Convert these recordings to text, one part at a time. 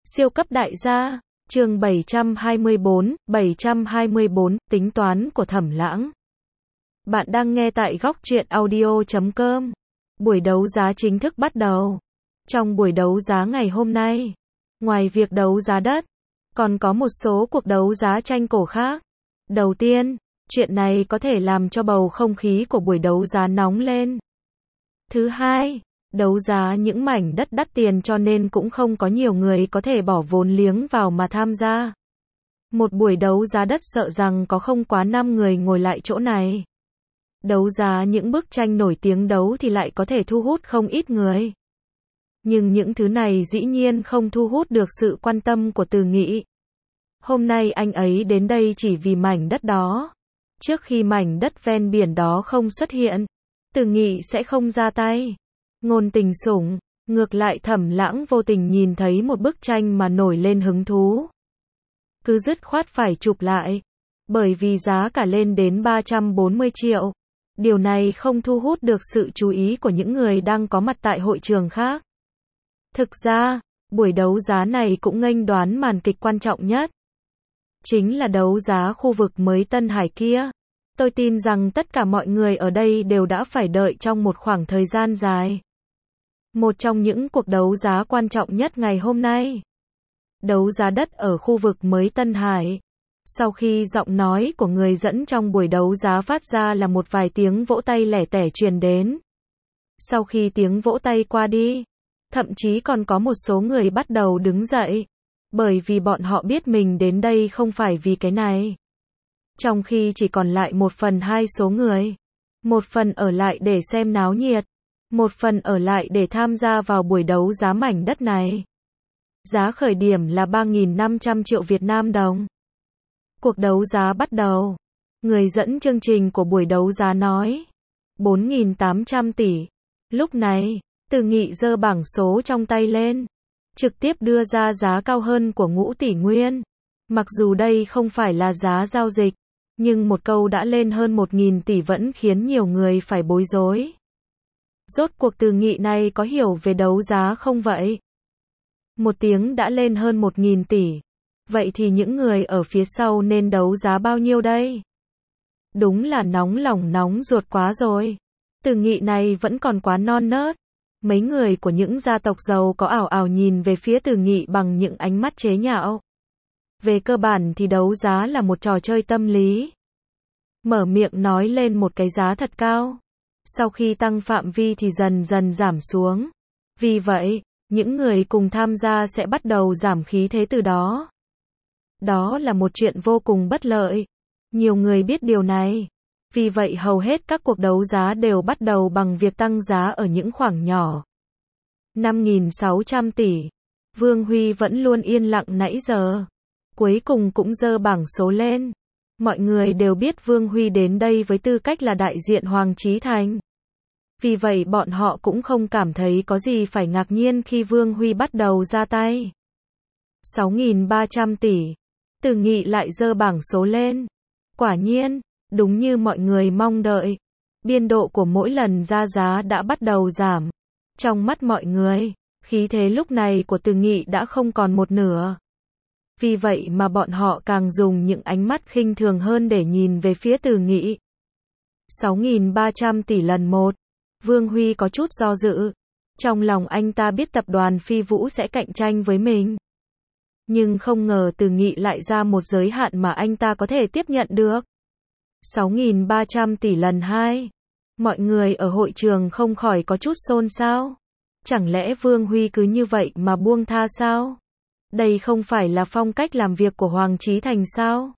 Siêu cấp đại gia, chương 724, tính toán của Thẩm Lãng. Bạn đang nghe tại góc truyện audio.com. Buổi đấu giá chính thức bắt đầu. Trong buổi đấu giá ngày hôm nay, ngoài việc đấu giá đất, còn có một số cuộc đấu giá tranh cổ khác. Đầu tiên, chuyện này có thể làm cho bầu không khí của buổi đấu giá nóng lên. Thứ hai, đấu giá những mảnh đất đắt tiền cho nên cũng không có nhiều người có thể bỏ vốn liếng vào mà tham gia. Một buổi đấu giá đất sợ rằng có không quá 5 người ngồi lại chỗ này. Đấu giá những bức tranh nổi tiếng đấu thì lại có thể thu hút không ít người. Nhưng những thứ này dĩ nhiên không thu hút được sự quan tâm của Từ Nghị. Hôm nay anh ấy đến đây chỉ vì mảnh đất đó. Trước khi mảnh đất ven biển đó không xuất hiện, Từ Nghị sẽ không ra tay. Ngôn Tình sủng, ngược lại Thẩm Lãng vô tình nhìn thấy một bức tranh mà nổi lên hứng thú. Cứ dứt khoát phải chụp lại, bởi vì giá cả lên đến 340 triệu. Điều này không thu hút được sự chú ý của những người đang có mặt tại hội trường khác. Thực ra, buổi đấu giá này cũng nghênh đoán màn kịch quan trọng nhất. Chính là đấu giá khu vực mới Tân Hải kia. Tôi tin rằng tất cả mọi người ở đây đều đã phải đợi trong một khoảng thời gian dài. Một trong những cuộc đấu giá quan trọng nhất ngày hôm nay. Đấu giá đất ở khu vực mới Tân Hải. Sau khi giọng nói của người dẫn trong buổi đấu giá phát ra là một vài tiếng vỗ tay lẻ tẻ truyền đến. Sau khi tiếng vỗ tay qua đi, thậm chí còn có một số người bắt đầu đứng dậy. Bởi vì bọn họ biết mình đến đây không phải vì cái này. Trong khi chỉ còn lại 1/2 số người. Một phần ở lại để xem náo nhiệt. Một phần ở lại để tham gia vào buổi đấu giá mảnh đất này. Giá khởi điểm là 3.500 triệu Việt Nam đồng. Cuộc đấu giá bắt đầu. Người dẫn chương trình của buổi đấu giá nói 4.800 tỷ. Lúc này, Từ Nghị giơ bảng số trong tay lên, trực tiếp đưa ra giá cao hơn của Ngũ tỷ nguyên. Mặc dù đây không phải là giá giao dịch, nhưng một câu đã lên hơn 1.000 tỷ vẫn khiến nhiều người phải bối rối. Rốt cuộc Từ Nghị này có hiểu về đấu giá không vậy? Một tiếng đã lên hơn 1.000 tỷ. Vậy thì những người ở phía sau nên đấu giá bao nhiêu đây? Đúng là nóng lòng nóng ruột quá rồi. Từ Nghị này vẫn còn quá non nớt. Mấy người của những gia tộc giàu có ảo ảo nhìn về phía Từ Nghị bằng những ánh mắt chế nhạo. Về cơ bản thì đấu giá là một trò chơi tâm lý. Mở miệng nói lên một cái giá thật cao. Sau khi tăng phạm vi thì dần dần giảm xuống. Vì vậy, những người cùng tham gia sẽ bắt đầu giảm khí thế từ đó. Đó là một chuyện vô cùng bất lợi. Nhiều người biết điều này. Vì vậy hầu hết các cuộc đấu giá đều bắt đầu bằng việc tăng giá ở những khoảng nhỏ. 5.600 tỷ. Vương Huy vẫn luôn yên lặng nãy giờ. Cuối cùng cũng giơ bảng số lên. Mọi người đều biết Vương Huy đến đây với tư cách là đại diện Hoàng Chí Thành. Vì vậy bọn họ cũng không cảm thấy có gì phải ngạc nhiên khi Vương Huy bắt đầu ra tay. 6.300 tỷ. Từ Nghị lại giơ bảng số lên. Quả nhiên, đúng như mọi người mong đợi, biên độ của mỗi lần ra giá đã bắt đầu giảm. Trong mắt mọi người, khí thế lúc này của Từ Nghị đã không còn một nửa. Vì vậy mà bọn họ càng dùng những ánh mắt khinh thường hơn để nhìn về phía Từ Nghị. 6.300 tỷ lần một. Vương Huy có chút do dự. Trong lòng anh ta biết tập đoàn Phi Vũ sẽ cạnh tranh với mình. Nhưng không ngờ Từ Nghị lại ra một giới hạn mà anh ta có thể tiếp nhận được. 6.300 tỷ lần 2. Mọi người ở hội trường không khỏi có chút xôn xao. Chẳng lẽ Vương Huy cứ như vậy mà buông tha sao? Đây không phải là phong cách làm việc của Hoàng Chí Thành sao?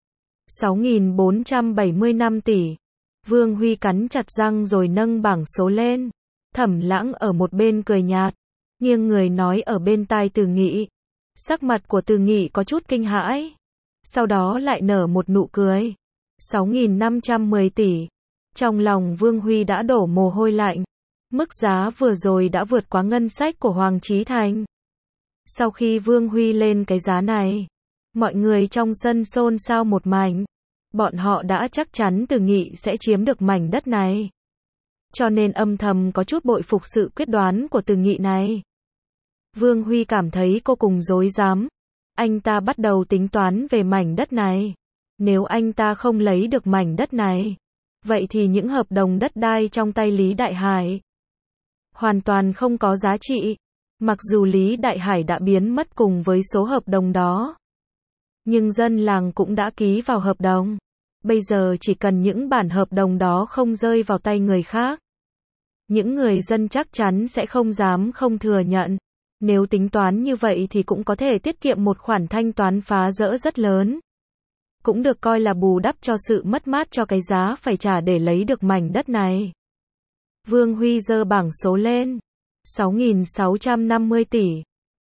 6.475 tỷ. Vương Huy cắn chặt răng rồi nâng bảng số lên. Thẩm Lãng ở một bên cười nhạt, nghiêng người nói ở bên tai Từ Nghị. Sắc mặt của Từ Nghị có chút kinh hãi. Sau đó lại nở một nụ cười. 6.510 tỷ. Trong lòng Vương Huy đã đổ mồ hôi lạnh. Mức giá vừa rồi đã vượt quá ngân sách của Hoàng Chí Thành. Sau khi Vương Huy lên cái giá này, mọi người trong sân xôn xao một mảnh. Bọn họ đã chắc chắn Từ Nghị sẽ chiếm được mảnh đất này. Cho nên âm thầm có chút bội phục sự quyết đoán của Từ Nghị này. Vương Huy cảm thấy cô cùng rối rắm. Anh ta bắt đầu tính toán về mảnh đất này. Nếu anh ta không lấy được mảnh đất này, vậy thì những hợp đồng đất đai trong tay Lý Đại Hải hoàn toàn không có giá trị. Mặc dù Lý Đại Hải đã biến mất cùng với số hợp đồng đó, nhưng dân làng cũng đã ký vào hợp đồng. Bây giờ chỉ cần những bản hợp đồng đó không rơi vào tay người khác, những người dân chắc chắn sẽ không dám không thừa nhận. Nếu tính toán như vậy thì cũng có thể tiết kiệm một khoản thanh toán phá rỡ rất lớn. Cũng được coi là bù đắp cho sự mất mát cho cái giá phải trả để lấy được mảnh đất này. Vương Huy giơ bảng số lên. 6.650 tỷ.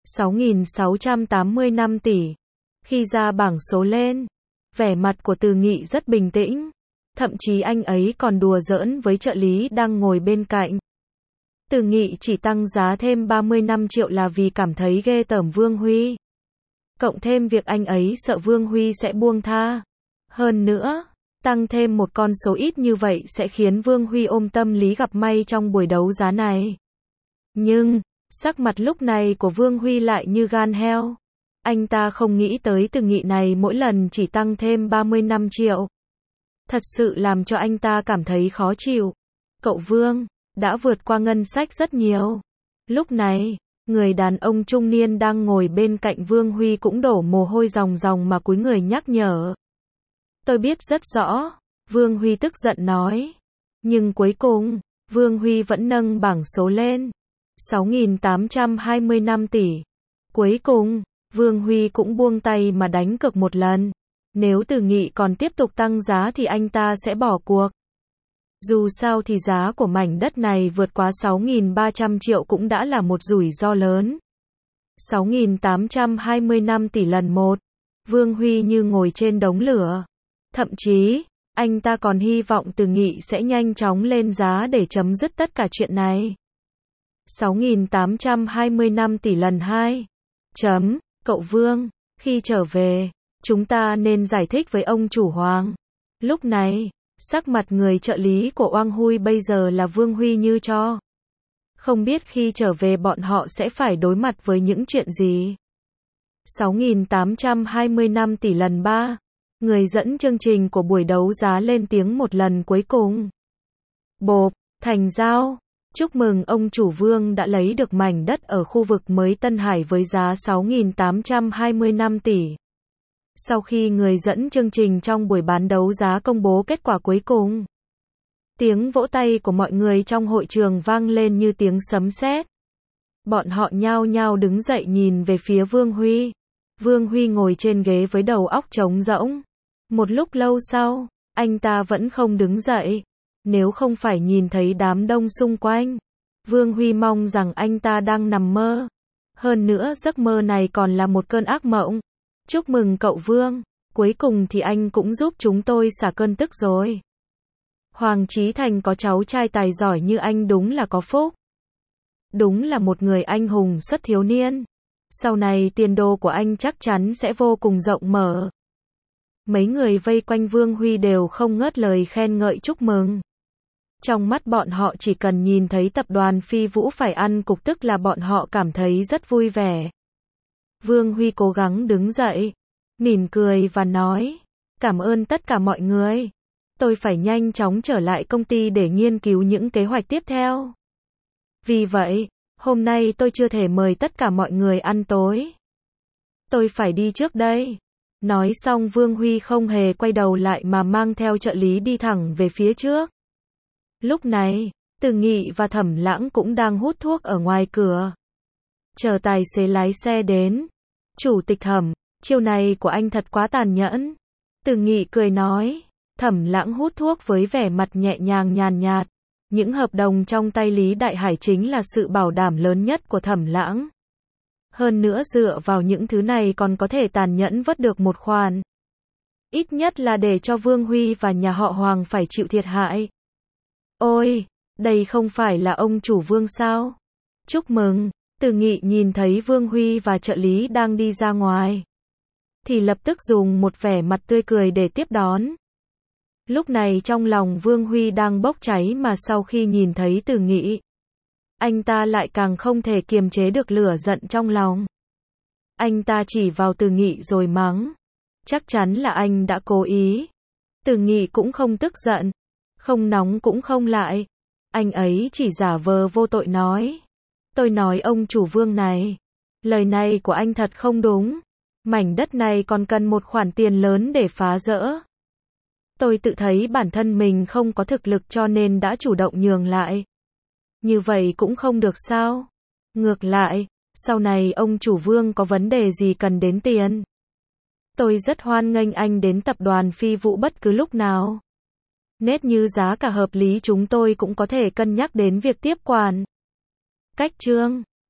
6.685 tỷ. Khi ra bảng số lên, vẻ mặt của Từ Nghị rất bình tĩnh. Thậm chí anh ấy còn đùa giỡn với trợ lý đang ngồi bên cạnh. Từ Nghị chỉ tăng giá thêm 35 triệu là vì cảm thấy ghê tởm Vương Huy. Cộng thêm việc anh ấy sợ Vương Huy sẽ buông tha. Hơn nữa, tăng thêm một con số ít như vậy sẽ khiến Vương Huy ôm tâm lý gặp may trong buổi đấu giá này. Nhưng, sắc mặt lúc này của Vương Huy lại như gan heo. Anh ta không nghĩ tới Từ Nghị này mỗi lần chỉ tăng thêm 35 triệu. Thật sự làm cho anh ta cảm thấy khó chịu. Cậu Vương đã vượt qua ngân sách rất nhiều. Lúc này, người đàn ông trung niên đang ngồi bên cạnh Vương Huy cũng đổ mồ hôi ròng ròng mà cúi người nhắc nhở. Tôi biết rất rõ, Vương Huy tức giận nói. Nhưng cuối cùng, Vương Huy vẫn nâng bảng số lên. 6.825 tỷ. Cuối cùng, Vương Huy cũng buông tay mà đánh cược một lần. Nếu Từ Nghị còn tiếp tục tăng giá thì anh ta sẽ bỏ cuộc. Dù sao thì giá của mảnh đất này vượt quá 6.300 triệu cũng đã là một rủi ro lớn. 6.825 tỷ lần một. Vương Huy như ngồi trên đống lửa. Thậm chí, anh ta còn hy vọng Từ Nghị sẽ nhanh chóng lên giá để chấm dứt tất cả chuyện này. 6.825 tỷ lần 2. Cậu Vương, khi trở về, chúng ta nên giải thích với ông chủ Hoàng. Lúc này, sắc mặt người trợ lý của Oang Huy bây giờ là Vương Huy như cho. Không biết khi trở về bọn họ sẽ phải đối mặt với những chuyện gì. 6.825 tỷ lần 3. Người dẫn chương trình của buổi đấu giá lên tiếng một lần cuối cùng. Bộp, thành giao. Chúc mừng ông chủ Vương đã lấy được mảnh đất ở khu vực mới Tân Hải với giá 6.825 tỷ. Sau khi người dẫn chương trình trong buổi bán đấu giá công bố kết quả cuối cùng, tiếng vỗ tay của mọi người trong hội trường vang lên như tiếng sấm sét. Bọn họ nhao nhao đứng dậy nhìn về phía Vương Huy. Vương Huy ngồi trên ghế với đầu óc trống rỗng. Một lúc lâu sau, anh ta vẫn không đứng dậy. Nếu không phải nhìn thấy đám đông xung quanh, Vương Huy mong rằng anh ta đang nằm mơ. Hơn nữa giấc mơ này còn là một cơn ác mộng. Chúc mừng cậu Vương, cuối cùng thì anh cũng giúp chúng tôi xả cơn tức rồi. Hoàng Chí Thành có cháu trai tài giỏi như anh đúng là có phúc. Đúng là một người anh hùng xuất thiếu niên. Sau này tiền đồ của anh chắc chắn sẽ vô cùng rộng mở. Mấy người vây quanh Vương Huy đều không ngớt lời khen ngợi chúc mừng. Trong mắt bọn họ chỉ cần nhìn thấy tập đoàn Phi Vũ phải ăn cục tức là bọn họ cảm thấy rất vui vẻ. Vương Huy cố gắng đứng dậy, mỉm cười và nói, cảm ơn tất cả mọi người. Tôi phải nhanh chóng trở lại công ty để nghiên cứu những kế hoạch tiếp theo. Vì vậy, hôm nay tôi chưa thể mời tất cả mọi người ăn tối. Tôi phải đi trước đây. Nói xong Vương Huy không hề quay đầu lại mà mang theo trợ lý đi thẳng về phía trước. Lúc này, Từ Nghị và Thẩm Lãng cũng đang hút thuốc ở ngoài cửa. Chờ tài xế lái xe đến. Chủ tịch Thẩm, chiêu này của anh thật quá tàn nhẫn. Từ Nghị cười nói. Thẩm Lãng hút thuốc với vẻ mặt nhẹ nhàng nhàn nhạt. Những hợp đồng trong tay Lý Đại Hải chính là sự bảo đảm lớn nhất của Thẩm Lãng. Hơn nữa dựa vào những thứ này còn có thể tàn nhẫn vớt được một khoản. Ít nhất là để cho Vương Huy và nhà họ Hoàng phải chịu thiệt hại. Ôi, đây không phải là ông chủ Vương sao? Chúc mừng. Từ Nghị nhìn thấy Vương Huy và trợ lý đang đi ra ngoài, thì lập tức dùng một vẻ mặt tươi cười để tiếp đón. Lúc này trong lòng Vương Huy đang bốc cháy mà sau khi nhìn thấy Từ Nghị, anh ta lại càng không thể kiềm chế được lửa giận trong lòng. Anh ta chỉ vào Từ Nghị rồi mắng. Chắc chắn là anh đã cố ý. Từ Nghị cũng không tức giận, không nóng cũng không lại. Anh ấy chỉ giả vờ vô tội nói. Tôi nói ông chủ Vương này, lời này của anh thật không đúng. Mảnh đất này còn cần một khoản tiền lớn để phá rỡ. Tôi tự thấy bản thân mình không có thực lực cho nên đã chủ động nhường lại. Như vậy cũng không được sao? Ngược lại, sau này ông chủ Vương có vấn đề gì cần đến tiền, tôi rất hoan nghênh anh đến tập đoàn Phi Vũ bất cứ lúc nào. Nết như giá cả hợp lý chúng tôi cũng có thể cân nhắc đến việc tiếp quản. Cách chương